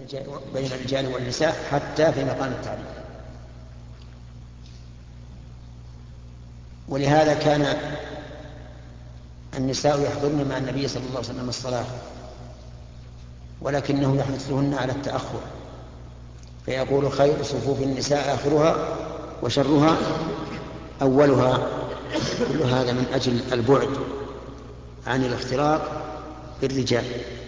بين الرجال والنساء حتى في مقام التعليم. ولهذا كان النساء يحضرن مع النبي صلى الله عليه وسلم الصلاة، ولكنه يحثهن على التأخر، فيقول: خير صفوف النساء آخرها وشرها أولها. كل هذا من أجل البعد عن الاختلاط بالرجال.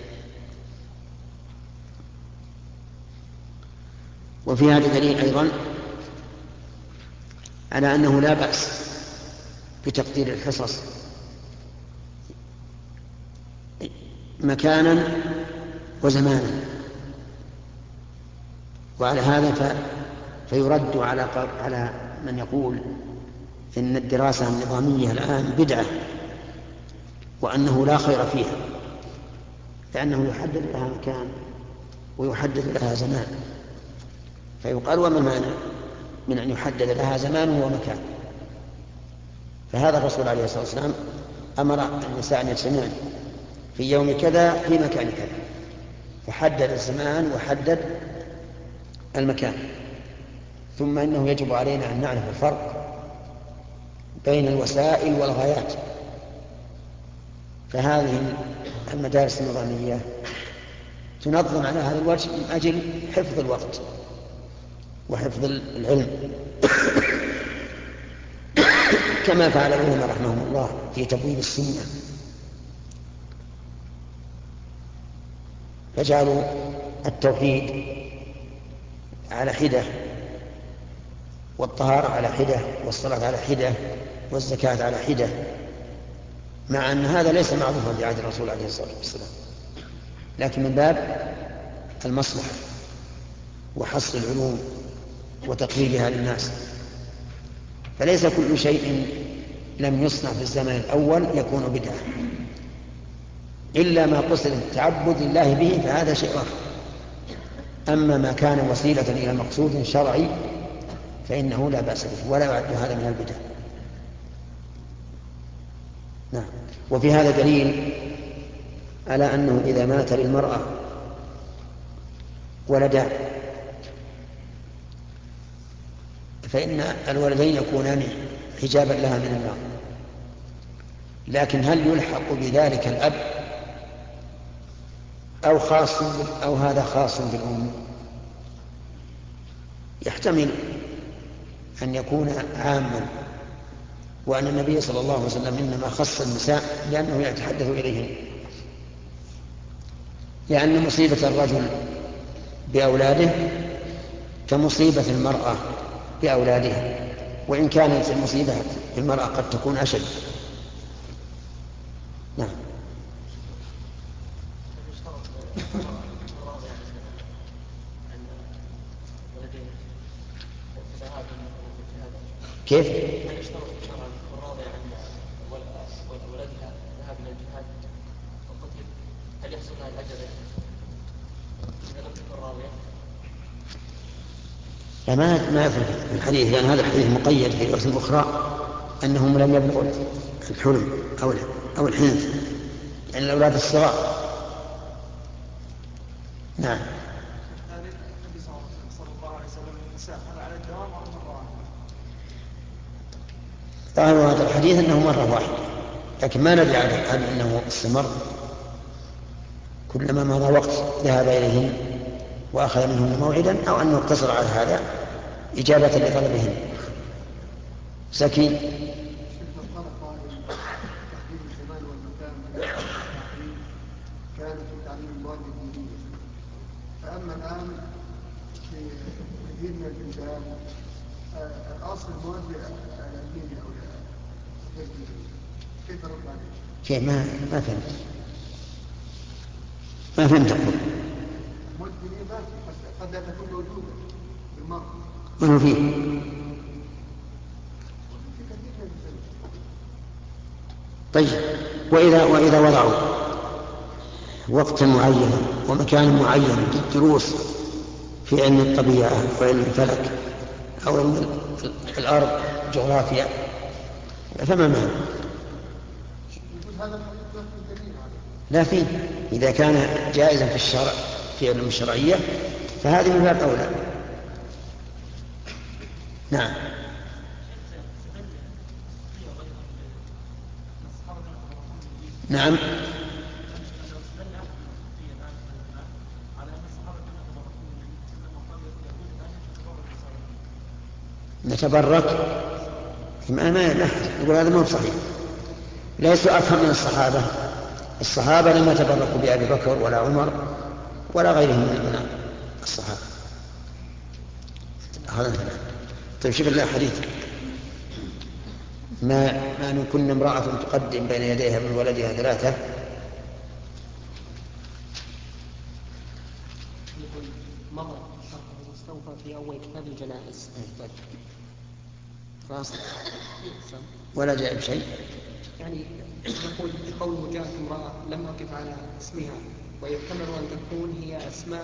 وفي هذا دليل أيضا على أنه لا بأس بتقدير الحصص مكانا وزمانا. وعلى هذا فيرد على من يقول إن الدراسة النظامية الآن بدعة وأنه لا خير فيها، لأنه يحدد لها مكان ويحدد لها زمان. فيقال: وما المانع من أن يحدد لها زمان ومكان؟ فهذا الرسول عليه الصلاة والسلام أمر النساء أن يجتمعن في يوم كذا في مكان كذا، فحدد الزمان وحدد المكان. ثم إنه يجب علينا أن نعرف الفرق بين الوسائل والغايات. فهذه المدارس النظامية تنظم على هذا الوجه من أجل حفظ الوقت وحفظ العلم، كما فعل العلماء رحمهم الله في تبويب السنة، فجعلوا التوحيد على حدة، والطهارة على حدة، والصلاة على حدة، والزكاة على حدة، مع أن هذا ليس معروفا في عهد الرسول عليه الصلاة والسلام، لكن من باب المصلحة وحصر العلوم وتقريبها للناس. فليس كل شيء لم يصنع في الزمن الأول يكون بدعة، إلا ما قصد التعبد لله به، فهذا شيء آخر. أما ما كان وسيلة إلى مقصود شرعي فإنه لا بأس به، ولا يعد هذا من البدع. نعم. وفي هذا دليل على أنه إذا مات للمرأة ولدان فإن الولدين يكونان حجابا لها من النار. لكن هل يلحق بذلك الأب أو هذا خاص بالأم؟ يحتمل أن يكون عاما، وأن النبي صلى الله عليه وسلم إنما خص النساء لأنه يتحدث إليهن، لأن مصيبة الرجل بأولاده كمصيبة المرأة بأولادها، وإن كانت المصيبة بالمرأة قد تكون أشد. نعم. كيف؟ هل يحصل لها الأجر إذا لم تكن راضية؟ لا، ما يفرق في الحديث، لأن هذا الحديث مقيد في رواية أخرى أنهم لم يبلغوا الحلم أو الحنث، يعني الأولاد الصغار. نعم. النبي صلى الله عليه وسلم النساء هل على الدوام أو مرة واحدة؟ ظاهر هذا الحديث أنه مرة واحدة، لكن ما ندري هل أنه استمر كلما مضى وقت ذهب إليهن وأخذ منهن موعدا، أو أنه اقتصر على هذا إجابة لطلبهن. سكين. كان في تعليم المواد الدينية، فأما الآن في كثير من البلدان أصل المواد الدينية أو غير دينية، كيف نرد عليه؟ كيف؟ ما فهمت. المواد الدينية ما في، قد لا تكون موجودة بالمرة. ما فيه. طيب، وإذا وضعوا وقتا معينا ومكان معين للدروس في علم الطبيعة وعلم الفلك أو علم الأرض جغرافيا، فما معنى؟ لا فيه، إذا كان جائزا في الشرع فيها العلوم الشرعية فهذه من باب أولى. نعم. نعم. نتبرك ما يقول هذا مو صحيح، ليسوا أفهم من الصحابة. الصحابة لم يتبركوا بأبي بكر ولا عمر ولا غيرهم من الصحابة. هذا طيب شوف الله حديث ما أن كن امرأة تقدم بين يديها من ولدها 3. مضى مستوفى في أول كتاب الجنائز. ولا جاء بشيء. يعني يقول قوله جاءت امرأة لم أقف على اسمها، ويحتمل أن تكون هي أسماء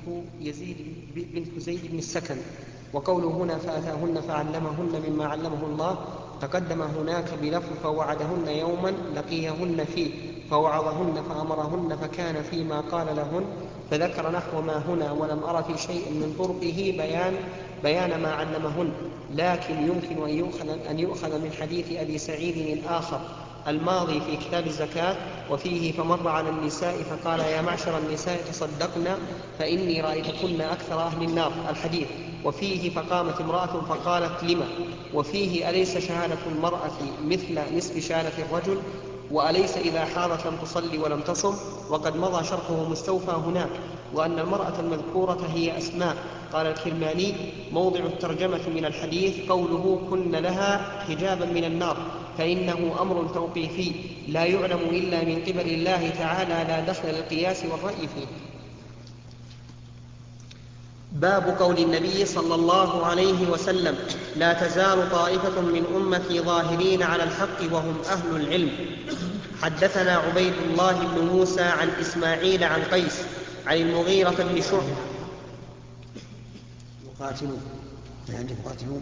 بنت زيد بن السكن، وقوله هنا فأتاهن فعلمهن مما علمه الله تقدم هناك بلفظ فوعدهن يوما لقيهن فيه فوعظهن فأمرهن فكان فيما قال لهن، فذكر نحو ما هنا ولم أر في شيء من طرقه بيان ما علمهن، لكن يمكن أن يؤخذ من حديث أبي سعيد الآخر الماضي في كتاب الزكاة وفيه فمر على النساء فقال يا معشر النساء تصدقن فإني رأيتكن أكثر أهل النار الحديث، وفيه فقامت امرأة فقالت لما، وفيه أليس شهادة المرأة مثل نصف شهادة الرجل، وأليس إذا حاضت لم تصلي ولم تصم، وقد مضى شرحه مستوفى هناك، وأن المرأة المذكورة هي أسماء. قال الكرماني موضع الترجمة من الحديث قوله كن لها حجابا من النار، فإنه أمر توقيفي لا يعلم إلا من قبل الله تعالى لا دخل للقياس والرأي فيه. باب قول النبي صلى الله عليه وسلم لا تزال طائفة من أمتي ظاهرين على الحق وهم أهل العلم. حدثنا عبيد الله بن موسى عن إسماعيل عن قيس عن المغيرة بن شعبة. يقاتلون يعني يقاتلون.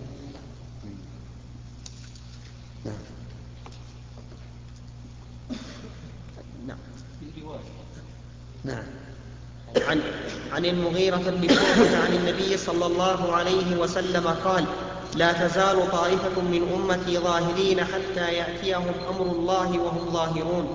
نعم. عن المغيرة بن شعبة عن النبي صلى الله عليه وسلم قال لا تزال طائفة من أمتي ظاهرين حتى يأتيهم أمر الله وهم ظاهرون.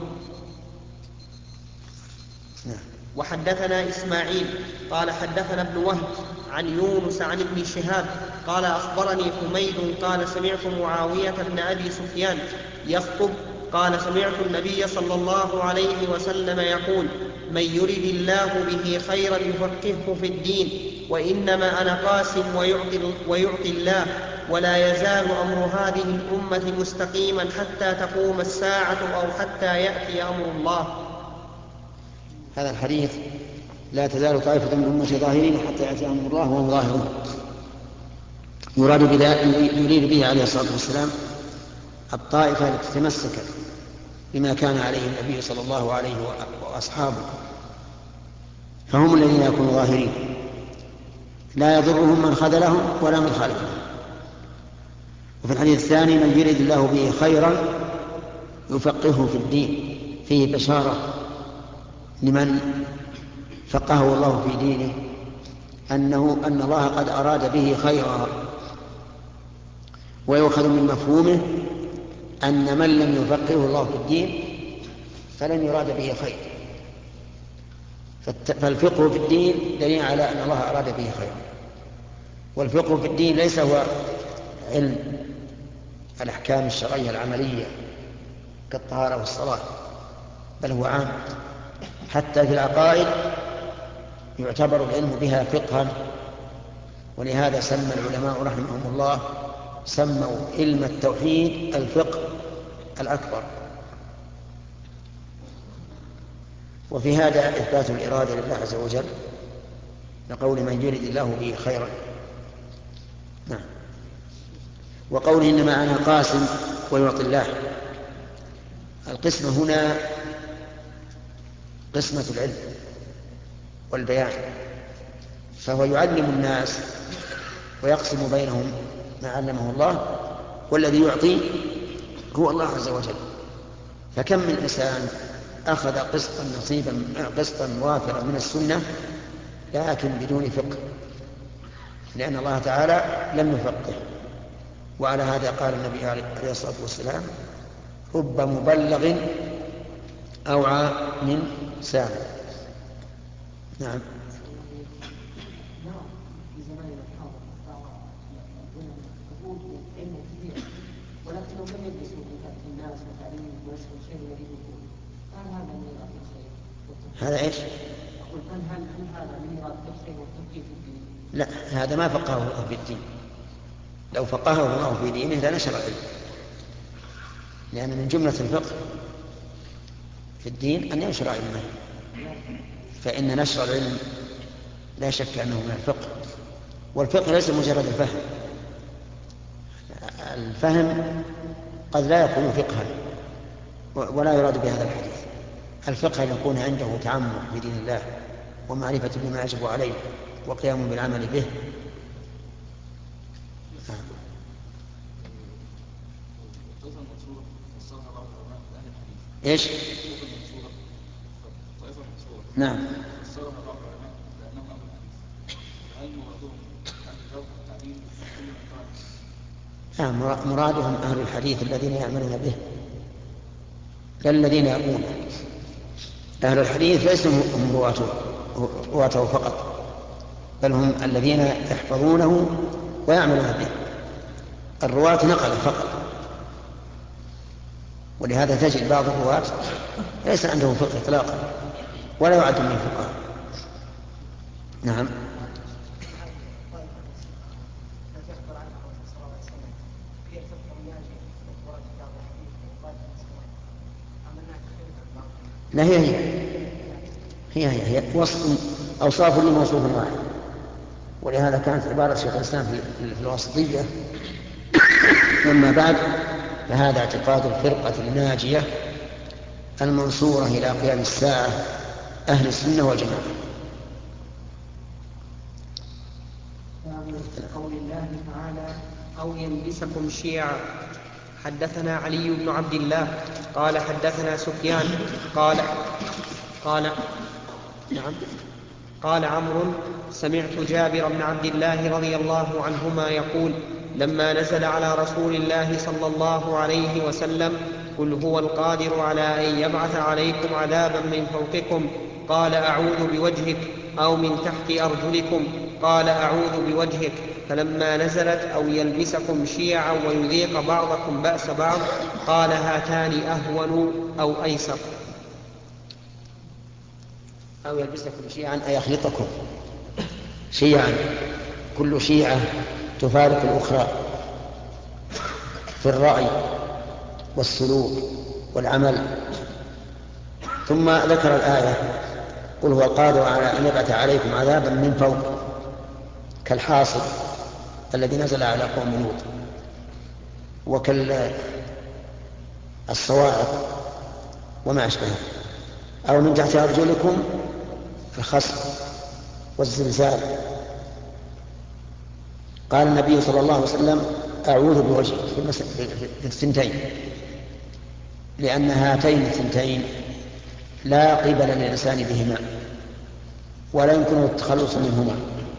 وحدثنا إسماعيل قال حدثنا ابن وهب عن يونس عن ابن شهاب قال أخبرني حميد قال سمعت معاوية بن أبي سفيان يخطب قال سمعت النبي صلى الله عليه وسلم يقول من يرد الله به خيرا يفقهه في الدين، وإنما أنا قاسم ويعطي الله، ولا يزال أمر هذه الأمة مستقيما حتى تقوم الساعة أو حتى يأتي أمر الله. هذا الحديث لا تزال طائفة من أمتي ظاهرين حتى يأتي أمر الله وهم ظاهرون يريد به عليه الصلاة والسلام الطائفة التي تمسكت بما كان عليه النبي صلى الله عليه وأصحابه، فهم الذين يكونوا ظاهرين لا يضرهم من خذلهم ولا من خالفهم. وفي الحديث الثاني من يريد الله به خيرا يفقهه في الدين، فيه بشارة لمن فقهه الله في دينه أن الله قد أراد به خيرا، ويؤخذ من مفهومه أن من لم يفقهه الله في الدين فلن يراد به خير، فالفقه في الدين دليل على أن الله أراد به خيرا. والفقه في الدين ليس هو علم الأحكام الشرعية العملية كالطهارة والصلاة، بل هو عام، حتى في العقائد يعتبر العلم بها فقها. ولهذا سمى العلماء رحمهم الله سموا علم التوحيد الفقه الأكبر. وفي هذا إثبات الإرادة لله عز وجل لقول من يريد الله به خيرا. نعم. وقوله إنما أنا قاسم ويعطي الله، القسمة هنا قسمة العلم والبيان، فهو يعلم الناس ويقسم بينهم ما علمه الله، والذي يعطي هو الله عز وجل. فكم من إنسان أخذ قسطا وافرا من السنة لكن بدون فقه، لأن الله تعالى لم يفقه. وعلى هذا قال النبي عليه الصلاة والسلام: رب مبلغ أوعى من سامع. نعم. ولكنهم لم يلبسوا في الناس وتعليم ويشكل شيء الذي يقول هل هذا ميراث الخير؟ هذا ايش؟ أقول هل هذا ميراث الخير والتفقيه في الدين؟ لا، هذا ما فقهه الله في الدين. لو فقهه الله في دينه لنشر العلم، لأن من جملة الفقه في الدين أن ينشر علمه، فإن نشر العلم لا شك أنه من الفقه. والفقه ليس مجرد الفهم، الفهم قد لا يكون فقها ولا يراد بهذا الحديث. الفقه أن يكون عنده تعمق في دين الله ومعرفة بما يجب عليه وقيام بالعمل به. ايش؟ نعم. مرادهم أهل الحديث الذين يعملون به، لا الذين يرونه. أهل الحديث ليسوا هم رواته فقط، بل هم الذين يحفظونه ويعملون به. الرواة نقل فقط، ولهذا تجد بعض الرواة ليس عنده فقه إطلاقا ولا يعد من الفقهاء. نعم. لا، هي أوصاف لموصوف واحد. ولهذا كانت عبارة شيخ الإسلام في الواسطية: أما بعد فهذا اعتقاد الفرقة الناجية المنصورة إلى قيام الساعة أهل السنة والجماعة. قول الله تعالى: أو يلبسكم شيعا. حدثنا علي بن عبد الله قال حدثنا سفيان قال عمرو: سمعت جابر بن عبد الله رضي الله عنهما يقول: لما نزل على رسول الله صلى الله عليه وسلم: قل هو القادر على أن يبعث عليكم عذابا من فوقكم، قال: أعوذ بوجهك، أو من تحت أرجلكم، قال: أعوذ بوجهك. فلما نزلت: أو يلبسكم شيعا ويذيق بعضكم بأس بعض، قال: هاتان أهون أو أيسر. أو يلبسكم شيعا أي يخلطكم شيعا، كل شيعة تفارق الأخرى في الرأي والسلوك والعمل. ثم ذكر الآية: قل هو القادر على أن يبعث عليكم عذابا من فوق، كالحاصب الذي نزل على قوم لوط، وكالصواعق وما أشبهه. أو من تحت أرجلكم الخسف والزلزال. قال النبي صلى الله عليه وسلم: أعوذ بوجهك في الثنتين، لأن هاتين الثنتين لا قبل للإنسان بهما ولا يمكن التخلص منهما،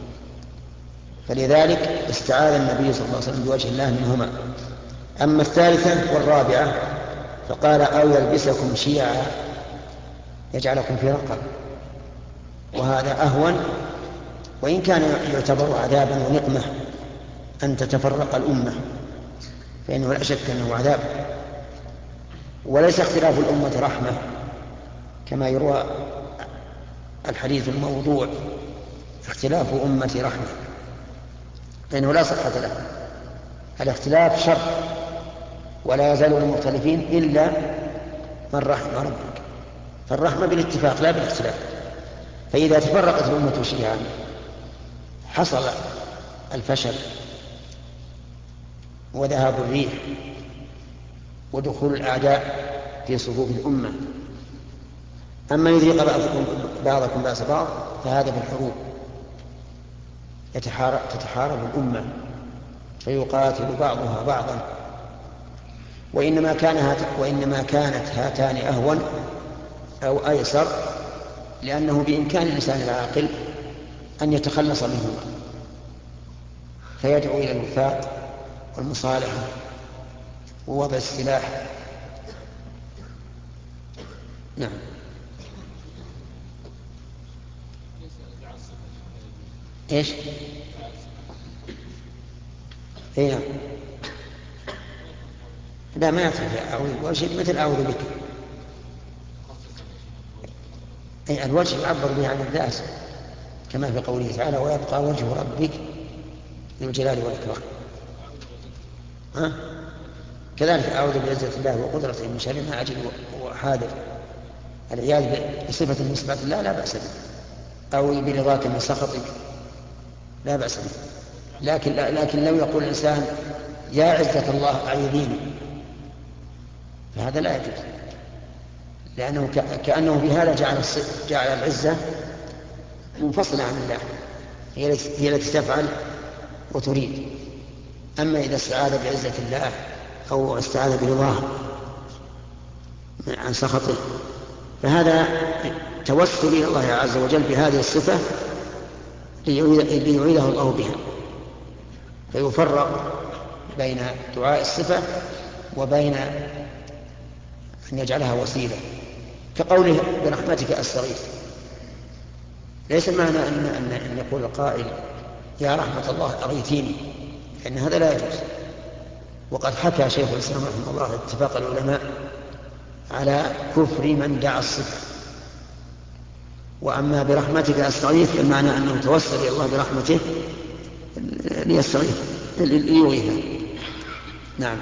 فلذلك استعاذ النبي صلى الله عليه وسلم بوجه الله منهما. أما الثالثة والرابعة فقال: أو يلبسكم شيعا يجعلكم في رقب، وهذا أهون، وإن كان يعتبر عذابا ونقمة أن تتفرق الأمة، فإنه لا شك أنه عذاب. وليس اختلاف الأمة رحمة كما يروى الحديث الموضوع: اختلاف أمتي رحمة، فإنه لا صحة له. الاختلاف شر، ولا يزالون المختلفين إلا من رحم ربك، فالرحمة بالاتفاق لا بالاختلاف. فإذا تفرقت الأمة شيعا حصل الفشل وذهاب الريح ودخول الأعداء في صفوف الأمة. أما يذيق بعضكم بأس بعض فهذا بالحروب، تتحارب الأمة فيقاتل بعضها بعضا. وإنما كانت هاتان أهون أو أيسر، لأنه بإمكان الإنسان العاقل أن يتخلص منهما، فيدعو إلى الوفاق والمصالحة ووضع السلاح. نعم. ايش؟ اي نعم. لا ما يصح أعوذ مثل أعوذ بك. أي الوجه يعبر به عن الذات كما في قوله تعالى ويبقى وجه ربك ذو الجلال والإكرام. كذلك أعوذ بعزة الله وقدرته من شر ما أجد وحاذر. العياذ بصفة من صفات الله لا بأس به، أو برضاك من سخطك لا بأس به. لكن لو يقول الإنسان يا عزة الله أعيذيني فهذا لا يجوز، لأنه كأنه بهذا جعل العزة منفصلة عن الله، هي التي تفعل وتريد. أما إذا استعاذ بعزة الله أو استعاذ برضاه عن سخطه فهذا توسل إلى الله عز وجل بهذه الصفة ليعيده الله بها، فيفرق بين دعاء الصفة وبين أن يجعلها وسيلة، كقوله برحمتك أستغيث. ليس معنى أن يقول القائل يا رحمة الله أغيثيني، لأن هذا لا يجوز. وقد حكى شيخ الإسلام رحمه الله اتفاق العلماء على كفر من دعا الصفة. وأما برحمتك أستغيث فالمعنى أنه توسل إلى الله برحمته ليستغيث ليغيثه. نعم.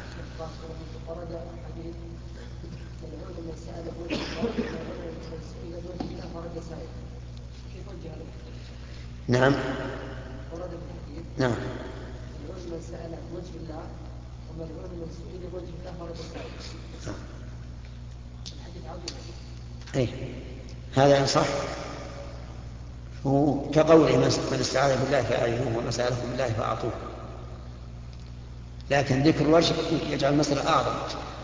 نعم. نعم. أي هذا ينصح كقول من استعاذ بالله فأعينوه وما سألكم بالله فأعطوه، لكن ذكر الوجه يجعل المسألة أعظم.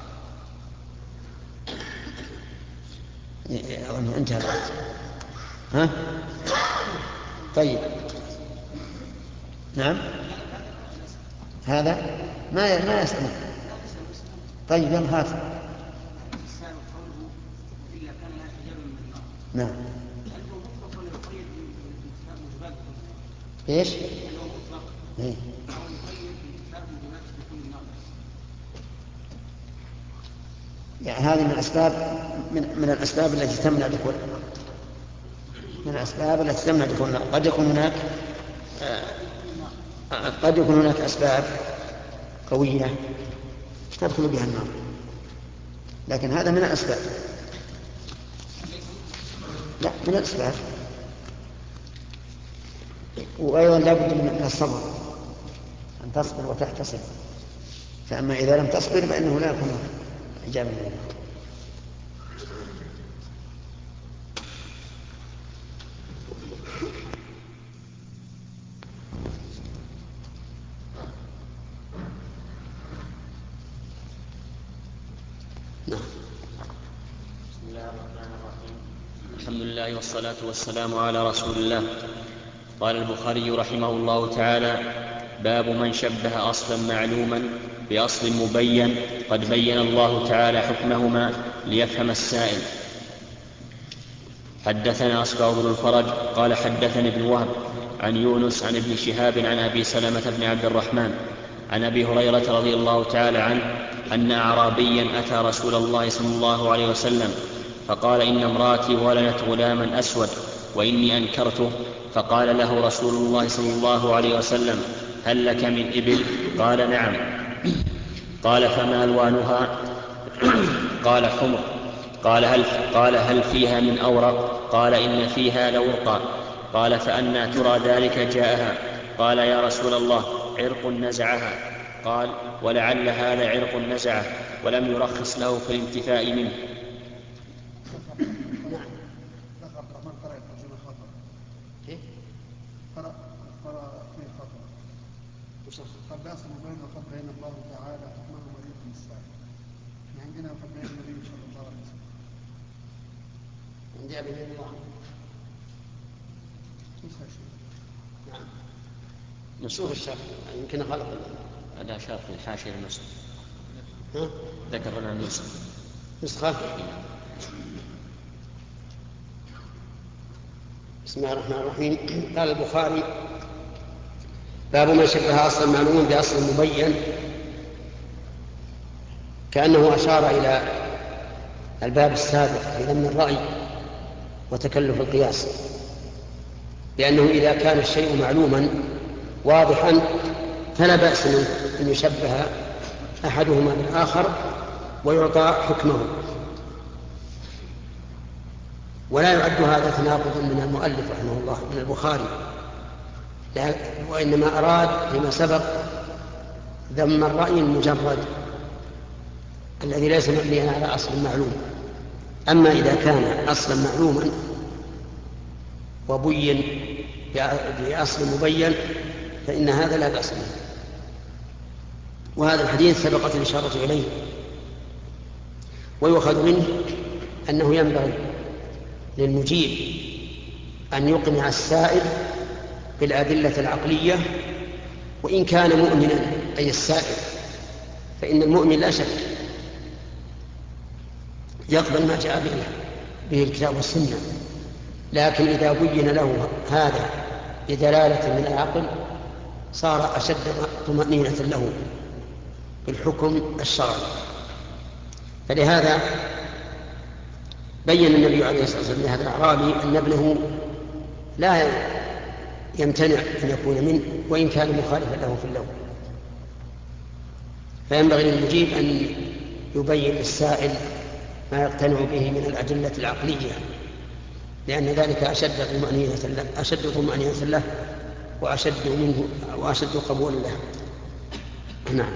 انتهى الوقت. طيب. نعم. هذا ما يسأل. طيب يلا هات. نعم. ايش؟ إيه؟ يعني هذه من الأسباب من الأسباب التي تمنع دخول النار. قد يكون هناك أسباب قوية تدخل بها النار، لكن هذا من الأسباب. لا من الأسباب. وأيضا لا بد من الصبر، أن تصبر وتحتسب. فأما إذا لم تصبر فإنه لا يكون إجابة منه. بسم الله الرحمن الرحيم. الحمد لله والصلاة والسلام على رسول الله. قال البخاري رحمه الله تعالى: باب من شبه أصلا معلوما بأصل مبين قد بين الله تعالى حكمهما ليفهم السائل. حدثنا أصبغ بن الفرج قال حدثني ابن وهب عن يونس عن ابن شهاب عن أبي سلمة بن عبد الرحمن عن أبي هريرة رضي الله تعالى عنه أن أعرابيا أتى رسول الله صلى الله عليه وسلم فقال: إن امرأتي ولدت غلاما أسود وإني أنكرته. فقال له رسول الله صلى الله عليه وسلم: هل لك من إبل؟ قال: نعم. قال: فما ألوانها؟ قال: حمر. قال: هل فيها من أورق؟ قال: إن فيها لورقا. قال: فأنى ترى ذلك جاءها؟ قال: يا رسول الله، عرق نزعها. قال: ولعل هذا عرق نزعه ولم يرخص له في الانتفاء منه. قد أصل بين وقد بين الله تعالى حكمه وليكم السائل. عندنا وقد بين النبي صلى الله عليه وسلم. عندي أبي الله. نشوف الشرح يمكن غلط. لا شرح الحاشية للنسخ. ذكر لنا نسخة. بسم الله الرحمن الرحيم. قال البخاري: باب ما شبه أصلا معلوم بأصل مبين، كأنه أشار إلى الباب السابق في ذم الرأي وتكلف القياس، لأنه إذا كان الشيء معلوما واضحا فلا بأس أن يشبه أحدهما بالآخر ويعطى حكمه، ولا يعد هذا تناقض من المؤلف رحمه الله من البخاري، وإنما أراد فيما سبق ذم الرأي المجرد الذي ليس مبنيا على أصل معلوم. أما إذا كان أصلا معلوما وبين بأصل مبين فإن هذا لا بأس به. وهذا الحديث سبقت الإشارة إليه، ويؤخذ منه أنه ينبغي للمجيب أن يقنع السائل بالأدلة العقلية وإن كان مؤمنا، أي السائل، فإن المؤمن لا شك يقبل ما جاء به الكتاب والسنة، لكن إذا بين له هذا بدلالة من العقل صار أشد طمأنينة له بالحكم الشرعي. فلهذا بين النبي عليه الصلاة والسلام لهذا الأعرابي أن ابنه لا يمتنع أن يكون منه وإن كان مخالفا له في اللون، فينبغي للمجيب أن يبين للسائل ما يقتنع به من الأدلة العقلية، لأن ذلك أشد طمأنينة له وأشد قبول له. نعم.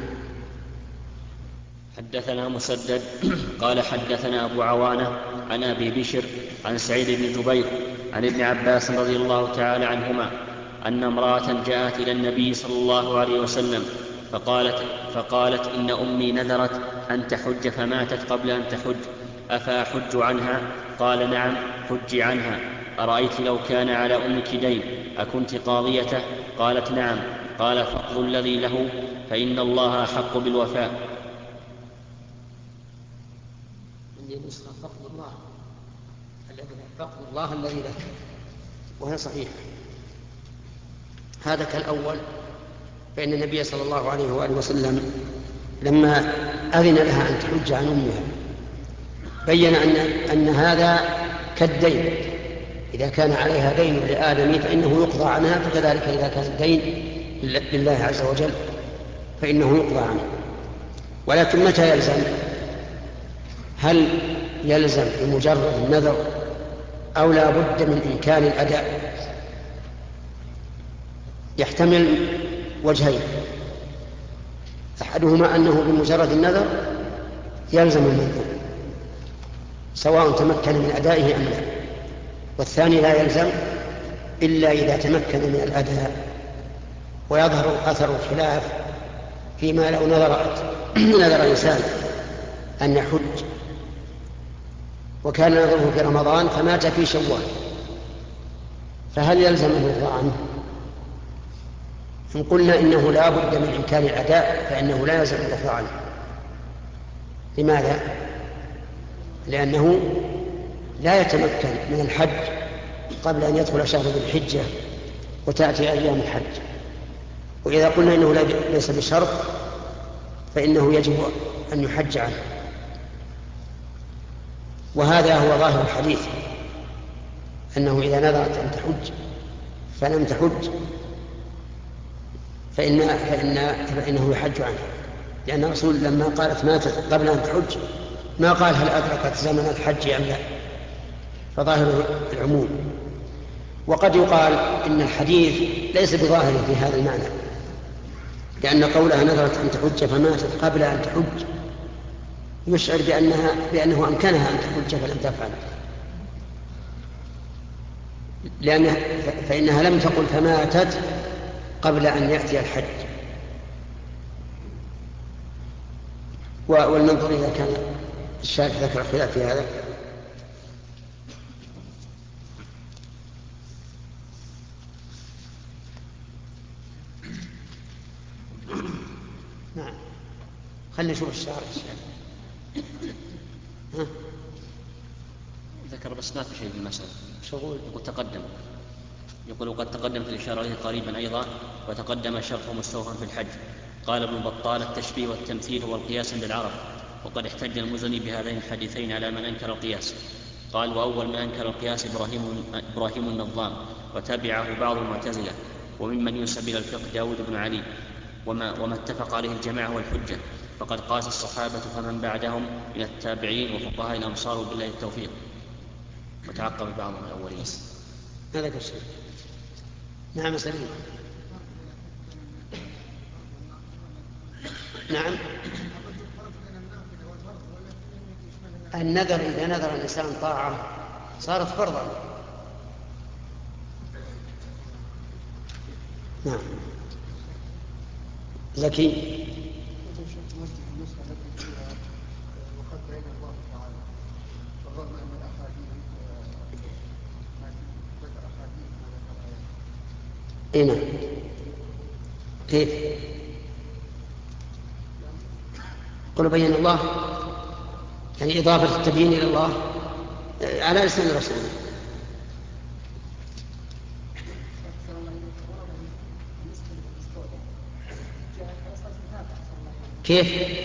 حدثنا مسدد قال حدثنا أبو عوانة عن أبي بشر عن سعيد بن جبير عن ابن عباس رضي الله تعالى عنهما أن امرأة جاءت إلى النبي صلى الله عليه وسلم فقالت إن أمي نذرت أن تحج فماتت قبل أن تحج، أفأحج عنها؟ قال: نعم، حجي عنها. أرأيت لو كان على أمك دين أكنت قاضيته؟ قالت: نعم. قال: فاقض الذي له فإن الله أحق بالوفاء. فاقض الله الذي له، وهي صحيحة. هذا كالأول، فإن النبي صلى الله عليه وآله وسلم لما أذن لها أن تحج عن أمها بين أن هذا كالدين، إذا كان عليها دين لآدم فإنه يقضى عنها، فكذلك إذا كان الدين لله عز وجل فإنه يقضى عنه. ولكن متى يلزم؟ هل يلزم بمجرد النذر أو لا بد من إمكان الأداء؟ يحتمل وجهين: أحدهما أنه بمجرد النذر يلزم المنذور سواء تمكن من أدائه أم لا، والثاني لا يلزم إلا إذا تمكن من الأداء. ويظهر أثر الخلاف فيما لو نذر إنسان أن يحج وكان نذره في رمضان فمات في شوال، فهل يلزم الرضا عنه؟ إن قلنا إنه لا بد من إمكان الأداء فإنه لا يلزم الرضا عنه. لماذا؟ لأنه لا يتمكن من الحج قبل أن يدخل شهر ذي الحجة وتأتي أيام الحج، وإذا قلنا إنه ليس بشرط فإنه يجب أن يحج عنه. وهذا هو ظاهر الحديث، أنه إذا نذرت أن تحج فلم تحج فإنه يحج عنه، لأن الرسول لما قالت ماتت قبل أن تحج ما قال هل أدركت زمن الحج أم لا، فظاهر العموم. وقد يقال إن الحديث ليس بظاهر في هذا المعنى، لأن قولها نذرت أن تحج فماتت قبل أن تحج يشعر بأنه أمكنها أن تحج فلم تفعل، فإنها لم تقل فماتت قبل أن يأتي الحج. ولننظر إذا كان الشارح ذكر خلاف في هذا. خلنا نشوف الشارع. ها؟ ذكر بس ما في شيء بالمسألة. شغول. يقول تقدم، يقول وقد تقدم في الإشارة إليه قريبا أيضا، وتقدم شرحه مستوفى في الحج. قال ابن بطال: التشبيه والتمثيل هو القياس عند العرب، وقد احتج المزني بهذين الحديثين على من أنكر القياس. قال: وأول من أنكر القياس إبراهيم النظام، وتبعه بعض المعتزلة، وممن ينسب إلى الفقه داود بن علي. وما اتفق عليه الجماعة هو الحجة، فقد قاس الصحابة فمن بعدهم من التابعين وفقهاء الأمصار وبالله التوفيق، وتعقب بعضهم الأولين. هذا كل شيء. نعم سليم. نعم. النذر إذا نذر الإنسان طاعة صارت فرضا. نعم. زكي. نعم. كيف؟ قل بين الله، يعني إضافة التبيين إلى الله على لسان رسوله. كيف؟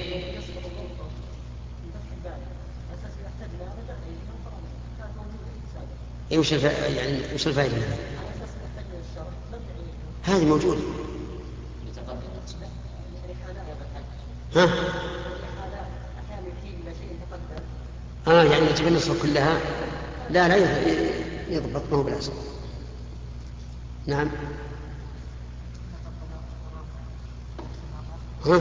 وش الفائدة منها؟ هذه موجودة. ها؟ يعني نجيب النصر كلها؟ لا يضبط، ما هو بالأسر. نعم. ها؟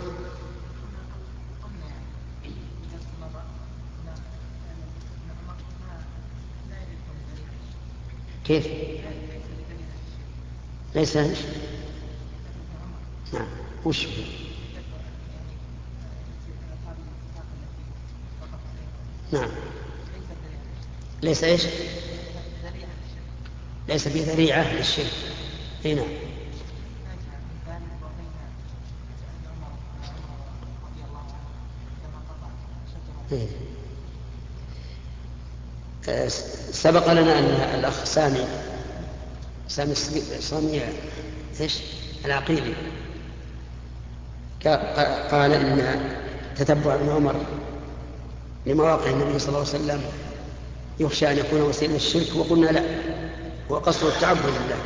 كيف؟ ليس. نعم. وش؟ نعم. ليس ايش؟ ليس بذريعة للشرك. هنا. سبق لنا أن الأخ سامي إيش العقيلي قال إن تتبع ابن عمر لمواقع النبي صلى الله عليه وسلم يخشى أن يكون وسيلة الشرك، وقلنا لا، وقصد التعبد لله.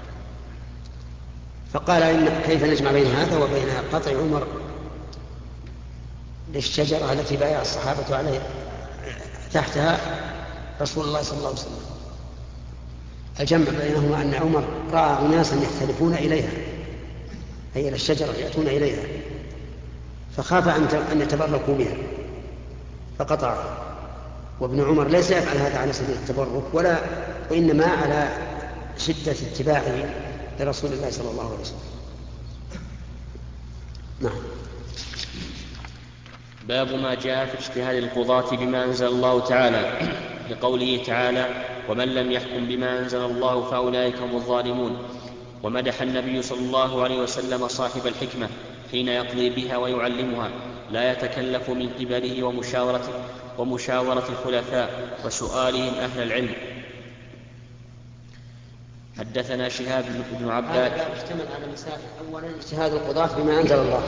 فقال إن كيف نجمع بين هذا وبين قطع عمر للشجرة التي بايع الصحابة عليه تحتها رسول الله صلى الله عليه وسلم. الجمع بينهما أن عمر رأى أناسا يختلفون إليها، أي إلى الشجرة يأتون إليها، فخاف أن يتبركوا بها فقطعها. وابن عمر ليس يفعل هذا على سبيل التبرك وإنما على شدة اتباعه لرسول الله صلى الله عليه وسلم. نعم. باب ما جاء في اجتهاد القضاة بما أنزل الله تعالى، لقوله تعالى: ومن لم يحكم بما أنزل الله فأولئك هم الظالمون. ومدح النبي صلى الله عليه وسلم صاحب الحكمة حين يقضي بها ويعلمها، لا يتكلف من قبله ومشاورة الخلفاء وسؤالهم أهل العلم. حدثنا شهاب بن عباد. هذا اشتمل على مسائل. أولا اجتهاد القضاة بما أنزل الله،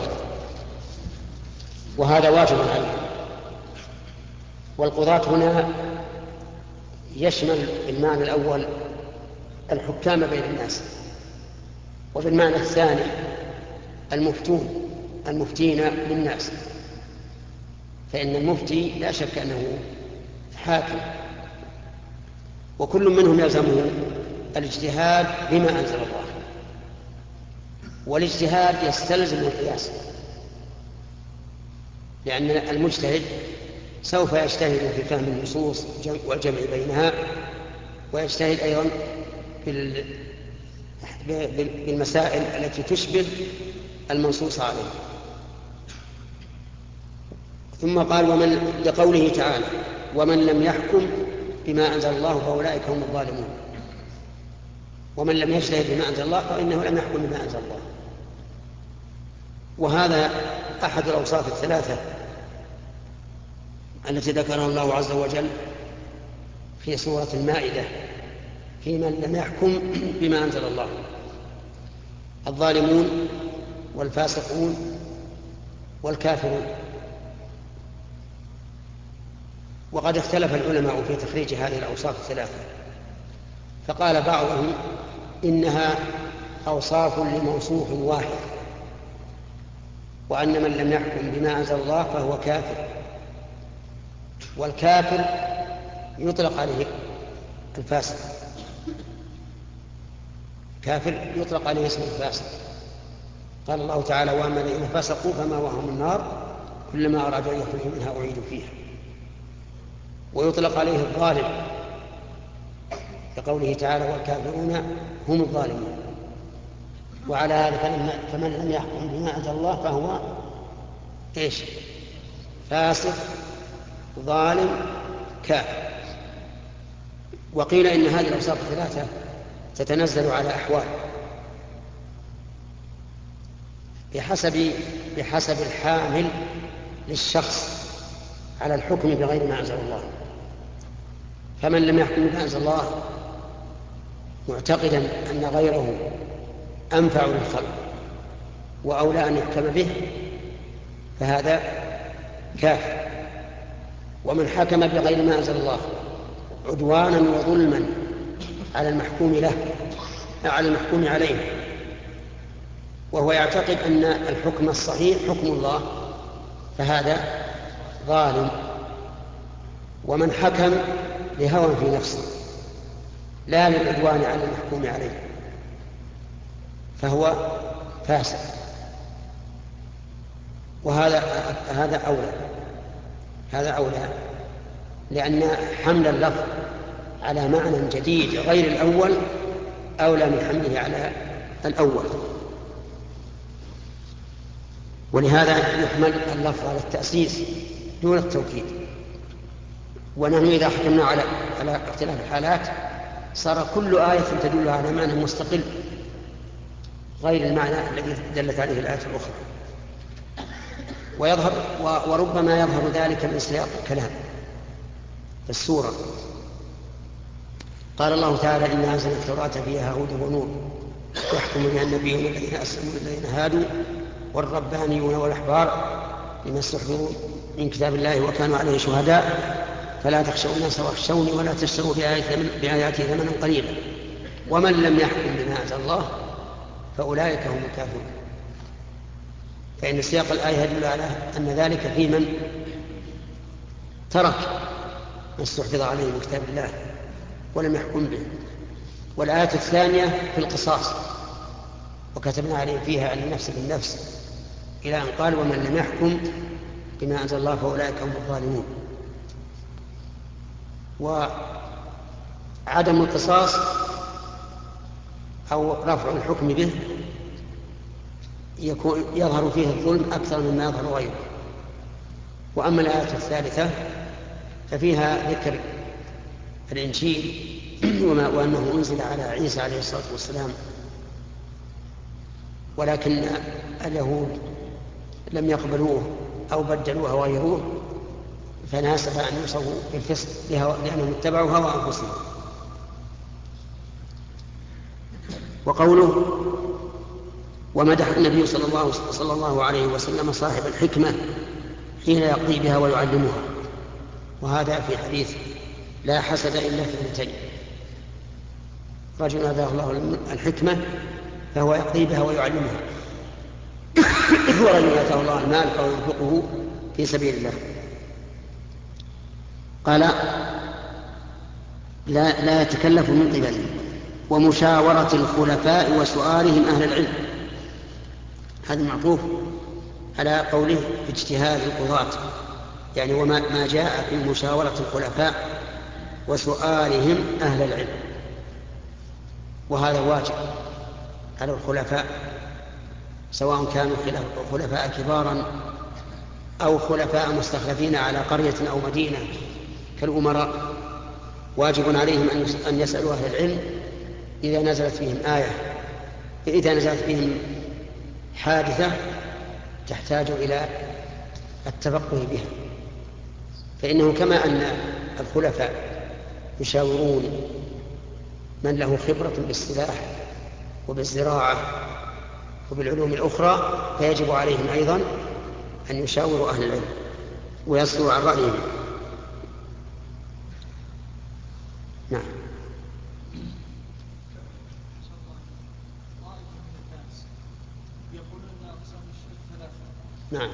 وهذا واجب عليه. والقضاة هنا يشمل بالمعنى الأول الحكام بين الناس، وبالمعنى الثاني المفتين للناس، فإن المفتي لا شك أنه حاكم، وكل منهم يلزمه الاجتهاد بما أنزل الله. والاجتهاد يستلزم القياس، لأن المجتهد سوف يجتهد في فهم النصوص والجمع بينها، ويجتهد أيضا بالمسائل التي تشبه المنصوص عليه. ثم قال لقوله تعالى: ومن لم يحكم بما أنزل الله فأولئك هم الظالمون. ومن لم يجتهد بما أنزل الله فإنه لم يحكم بما أنزل الله. وهذا أحد الأوصاف الثلاثة التي ذكرها الله عز وجل في سورة المائدة في من لم يحكم بما أنزل الله: الظالمون والفاسقون والكافرون. وقد اختلف العلماء في تخريج هذه الأوصاف الثلاثة، فقال بعضهم إنها أوصاف لموصوف واحد، وأن من لم يحكم بما أنزل الله فهو كافر، والكافر يطلق عليه الفاسق، كافر يطلق عليه اسم الفاسق. قال الله تعالى: وأما الذين فسقوا فمأواهم النار كلما أرادوا أن يخرجوا منها أعيدوا فيها. ويطلق عليه الظالم كقوله تعالى: والكافرون هم الظالمون. وعلى هذا فمن لم يحكم بما أنزل الله فهو إيش؟ فاسق ظالم كافر. وقيل إن هذه الأوصاف الثلاثة تتنزل على أحوال بحسب الحامل للشخص على الحكم بغير ما أنزل الله. فمن لم يحكم بما أنزل الله معتقدا أن غيره أنفع للخلق وأولى أن يحكم به فهذا كافر. ومن حكم بغير ما أنزل الله عدوانا وظلما على المحكوم له على المحكوم عليه، وهو يعتقد أن الحكم الصحيح حكم الله، فهذا ظالم. ومن حكم لهوى في نفسه لا للعدوان على المحكوم عليه فهو فاسق. هذا أولى لأن حمل اللفظ على معنى جديد غير الأول أولى من حمله على الأول. ولهذا يحمل اللفظ على التأسيس دون التوكيد. ونحن إذا حكمنا على اختلاف الحالات صار كل آية تدل على معنى مستقل غير المعنى الذي دلت عليه الآية الأخرى. وربما يظهر ذلك من سياق الكلام في السورة. قال الله تعالى: إنا أنزلنا التوراة فيها هدى ونور يحكم بها النبيون الذين أسلموا للذين هادوا والربانيون والأحبار بما استحفظوا من كتاب الله وكانوا عليه شهداء فلا تخشوا الناس واخشوني ولا تشتروا بآياتي ثمنا قليلا ومن لم يحكم بما أنزل الله فأولئك هم الكافرون. فإن سياق الآية يدل على أن ذلك في من ترك ما استحفظ عليه من كتاب الله ولم يحكم به. والآية الثانية في القصاص: وكتبنا عليه فيها أن النفس بالنفس إلى أن قال: ومن لم يحكم بما أنزل الله فأولئك هم الظالمون. وعدم القصاص أو رفع الحكم به يظهر فيه الظلم أكثر مما يظهر غيره. وأما الآية الثالثة ففيها ذكر الإنجيل وأنه أنزل على عيسى عليه الصلاة والسلام، ولكن اليهود لم يقبلوه أو بدلوه وغيروه فناسب أن يوصفوا بالفسق لأنهم اتبعوا هوى أنفسهم. وقوله: ومدح النبي صلى الله عليه وسلم صاحب الحكمة حين يقضي بها ويعلمها. وهذا في حديث: لا حسد إلا في اثنتين: رجل آتاه الله الحكمة فهو يقضي بها ويعلمها، ورجل آتاه الله المال فهو ينفقه في سبيل الله. قال: لا يتكلف من قبله. ومشاورة الخلفاء وسؤالهم أهل العلم، هذا معطوف على قوله في اجتهاد القضاة، يعني وما جاء في مشاورة الخلفاء وسؤالهم أهل العلم. وهذا واجب على الخلفاء سواء كانوا خلفاء كبارا أو خلفاء مستخلفين على قرية أو مدينة كالأمراء. واجب عليهم أن يسألوا أهل العلم إذا نزلت بهم آية، إذا نزلت بهم حادثة تحتاج إلى التفقه بها، فإنه كما أن الخلفاء يشاورون من له خبرة بالسلاح وبالزراعة وبالعلوم الأخرى، فيجب عليهم أيضا أن يشاوروا أهل العلم ويصلوا عن رأيهم. نعم. نعم.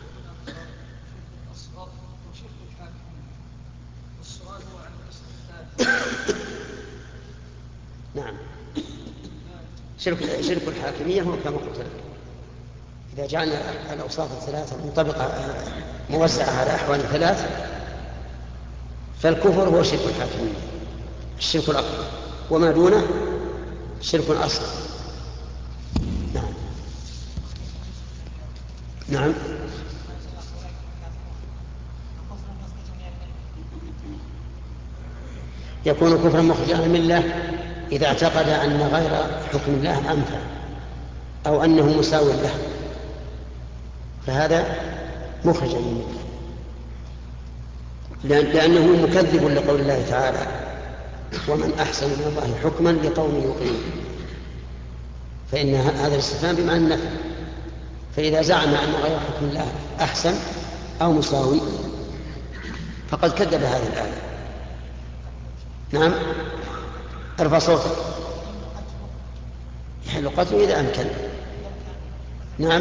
نعم. شرك الحاكمية هو كما قلت لك، إذا جعلنا الأوصاف الثلاثة منطبقة موزعة على أحوال ثلاث، فالكفر هو شرك الحاكمية، الشرك الأكبر، وما دونه شرك أصغر. نعم. نعم. يكون كفرا مخرجا من الملة إذا اعتقد أن غير حكم الله أنفع أو أنه مساو له، فهذا مخرج من الملة، لأنه مكذب لقول الله تعالى: ومن أحسن من الله حكما لقوم يوقنون، فإن هذا الاستفهام بمعنى النفي، فإذا زعم أن غير حكم الله أحسن أو مساوي فقد كذب هذه الآية. نعم. ارفع صوتك. يحل قتله إذا أمكن. نعم.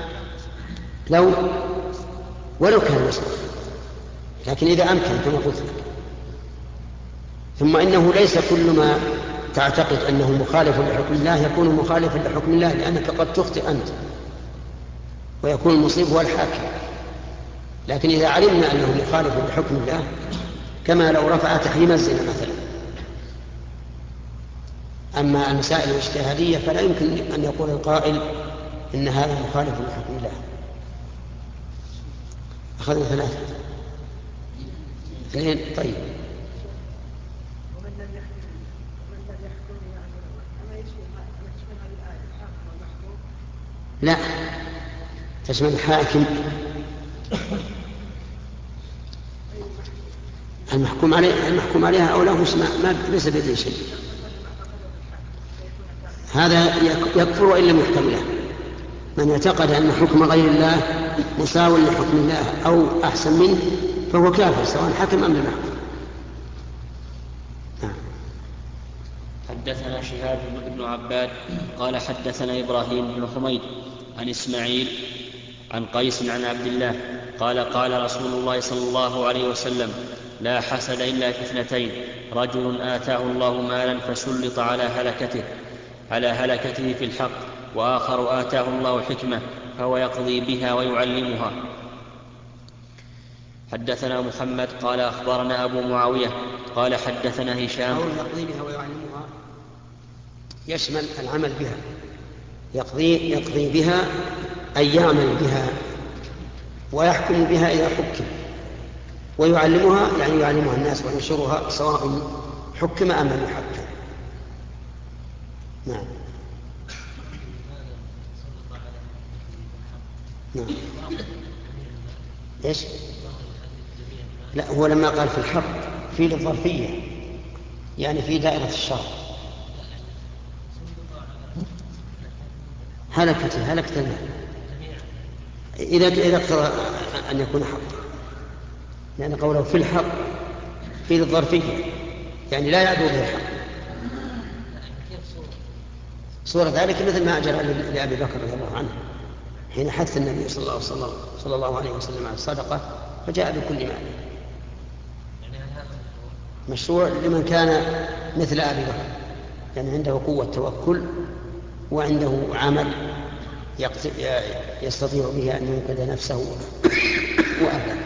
ولو كان مسلم، لكن إذا أمكن كما قلت لك. ثم إنه ليس كل ما تعتقد أنه مخالف لحكم الله يكون مخالفا لحكم الله، لأنك قد تخطئ أنت ويكون المصيب هو الحاكم. لكن إذا علمنا أنه مخالف لحكم الله، كما لو رفع تحريم الزنا مثلا. أما المسائل الاجتهادية فلا يمكن أن يقول القائل إن هذا مخالف لحكم الله. أخذنا 3 2. طيب. لا، تشمل الحاكم المحكوم عليها أو له ما ليس بيده شيء، هذا يكفر وإن لم يحكم له. من اعتقد أن حكم غير الله مساو لحكم الله أو أحسن منه فهو كافر سواء حكم أم لم يحكم. حدثنا شهاب بن عباد قال حدثنا إبراهيم بن حميد عن إسماعيل عن قيس عن عبد الله قال قال رسول الله صلى الله عليه وسلم: لا حسد إلا في 2: رجل آتاه الله مالا فسلط على هلكته في الحق، وآخر آتاه الله حكمة فهو يقضي بها ويعلمها. حدثنا محمد قال أخبرنا أبو معاوية قال حدثنا هشام. قول يقضي بها ويعلمها يشمل العمل بها، يقضي بها أي يعمل بها، ويحكم بها إذا حكم، ويعلمها يعني يعلمها الناس وينشرها سواء حكم أم لم يحكم. نعم. نعم. إيش؟ لا، هو لما قال في الحق في الظرفية يعني في دائرة الشر. هلكة المال إذا اقتضى أن يكون حقا، لأن قوله في الحق في الظرفية يعني لا يعدو به الحق. صورة ذلك مثل ما أجرى لأبي بكر رضي الله عنه حين حث النبي صلى الله عليه وسلم على الصدقة فجاء بكل مال. مشروع لمن كان مثل أبي بكر، يعني عنده قوة توكل وعنده عمل يستطيع به أن ينقذ نفسه وأهله.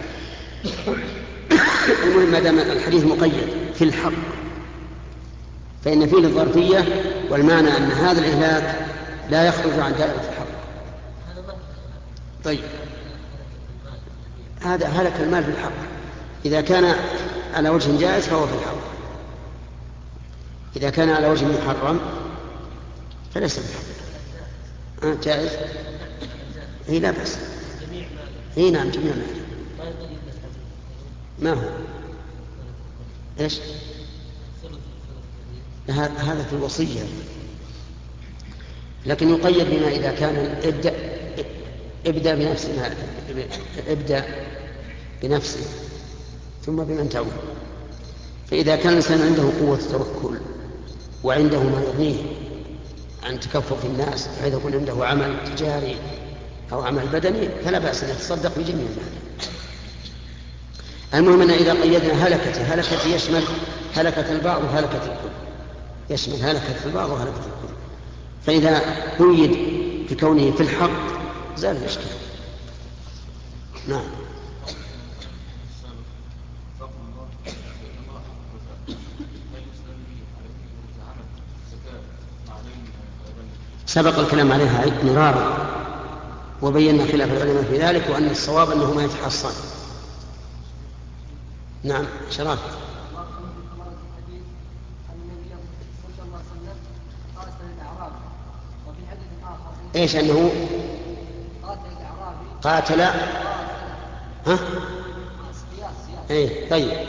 المهم ما دام الحديث مقيد في الحق فإن فيه الظرفية، والمعنى أن هذا الإهلاك لا يخرج عن دائرة الحق. طيب، هذا هلك المال في الحق إذا كان على وجه جائز فهو في الحق، إذا كان على وجه محرم فليس في الحق. جائز؟ لا بأس. اي نعم جميع ماله. ما هو ايش هذا في الوصية، لكن يقيد بما إذا كان ابدأ بنفسه ثم بمن تعود. فإذا كان الإنسان عنده قوة التوكل وعنده ما يغنيه عن تكفف الناس بحيث يكون عنده عمل تجاري أو عمل بدني فلا بأس أن يتصدق بجميع المال. المهم أن إذا قيدنا هلكة يشمل هلكة البعض وهلكة الكل، يشمل هلكة البعض وهلكة الكل. فإذا قيد بكونه في الحق زال الإشكال. نعم. سبق الكلام عليها مرارا وبينا خلاف العلماء في ذلك، وأن الصواب أنه ما يتحصن. نعم شراب. ايش انه قاتل ها اي طيب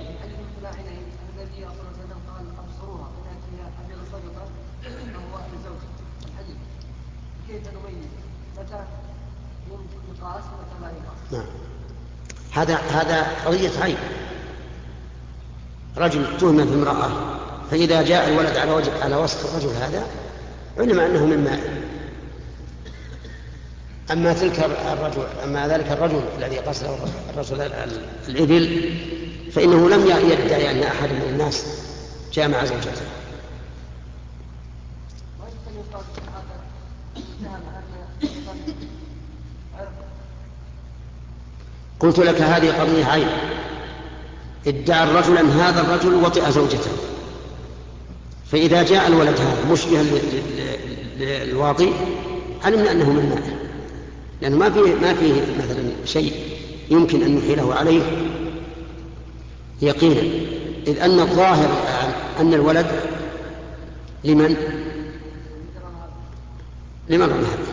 نعم. هذا قضية عيب. رجل تهم في امرأة، فإذا جاء الولد على وصف الرجل هذا علم أنه من ماء. أما ذلك الرجل الذي قصده الرجل الإبل فإنه لم يدعي أن أحد من الناس جامع زوجته. قلت لك هذه قضية عيب. ادعى الرجل أن هذا الرجل وطئ زوجته، فإذا جاء الولد هذا مشبها للواطئ علمنا أنه من ماء، لأنه ما فيه مثلا شيء يمكن أن نحيله عليه يقينا، إذ أن الظاهر أن الولد لمن رمى هذا.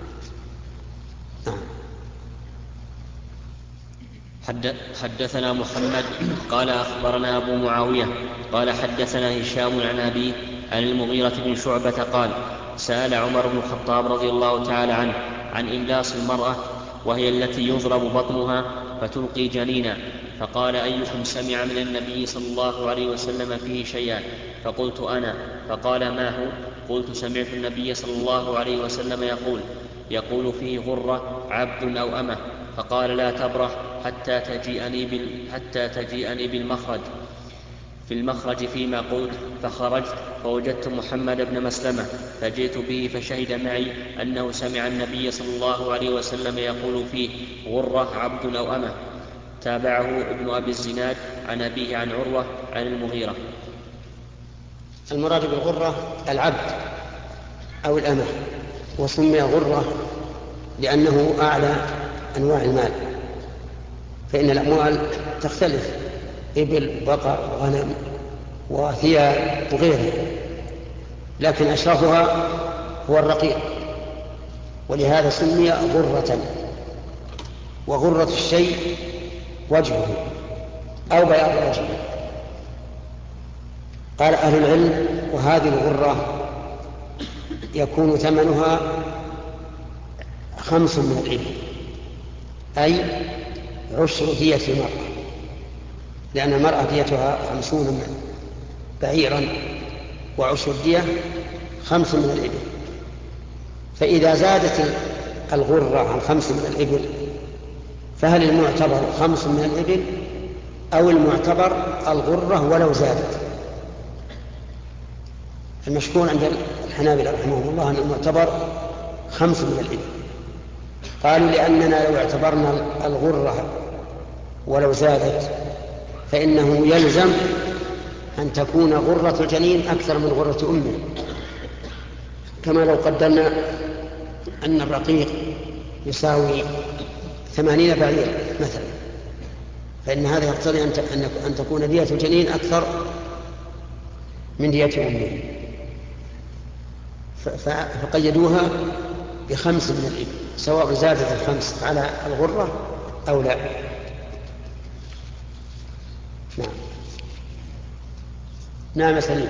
حدثنا محمد قال أخبرنا أبو معاوية قال حدثنا هشام عن أبيه عن المغيرة بن شعبة قال سأل عمر بن الخطاب رضي الله تعالى عنه عن إملاص المرأة وهي التي يضرب بطنها فتلقي جنينا، فقال أيكم سمع من النبي صلى الله عليه وسلم فيه شيئا؟ فقلت أنا. فقال ما هو؟ قلت سمعت النبي صلى الله عليه وسلم يقول فيه غرة عبد أو أمة. فقال لا تبرح حتى تجيئني في المخرج فيما قلت. فخرجت فوجدت محمد بن مسلمة فجئت به فشهد معي أنه سمع النبي صلى الله عليه وسلم يقول فيه غرة عبد أو أمة. تابعه ابن أبي الزناد عن أبيه عن عروة عن المغيرة. المراد بالغرة العبد أو الأمة، وسمي غرة لأنه أعلى أنواع المال، فإن الأموال تختلف، إبل بقر غنم وثياب وغيره، لكن أشرفها هو الرقيق، ولهذا سمي غرة. وغرة الشيء وجهه أو بياض وجهه. قال أهل العلم وهذه الغرة يكون ثمنها 5 من الإبل، أي 10 دية المرأة، لأن المرأة ديتها 50 بعيرا، و10 دية 5 من الإبل. فإذا زادت الغرة عن 5 من الإبل فهل المعتبر 5 من الإبل أو المعتبر الغرة ولو زادت؟ المشهور عند الحنابلة رحمهم الله أن المعتبر 5 من الإبل. قالوا لأننا لو اعتبرنا الغرة ولو زادت فإنه يلزم أن تكون غرة الجنين أكثر من غرة أمه، كما لو قدرنا أن الرقيق يساوي 80 بعير مثلا، فإن هذا يقتضي أن تكون دية الجنين أكثر من دية أمه، فقيدوها ب5 من الإبل، سواء زادت 5 على الغرة أو لا. نعم. نعم سليم.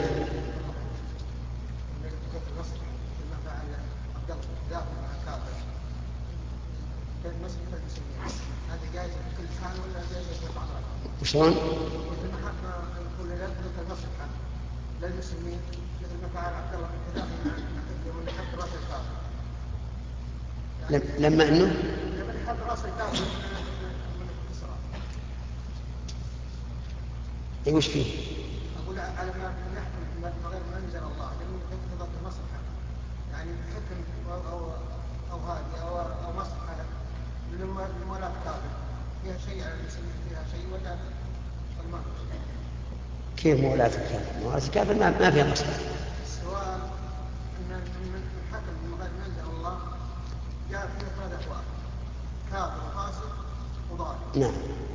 وشلون؟ لما انه وش فيه؟ اقول على ما يحكم غير ما انزل الله يقتضى المصلحه، يعني حكم او هذه او مصلحه للمولاة الكافر فيها شيء على المسلمين، فيها شيء ولا المال؟ كيف مولاة الكافر؟ مولاة الكافر ما فيها مصلحة. سواء ان الحكم من غير ما انزل الله جاء فيه 3 أحوال: كافر وفاسق وضال. نعم.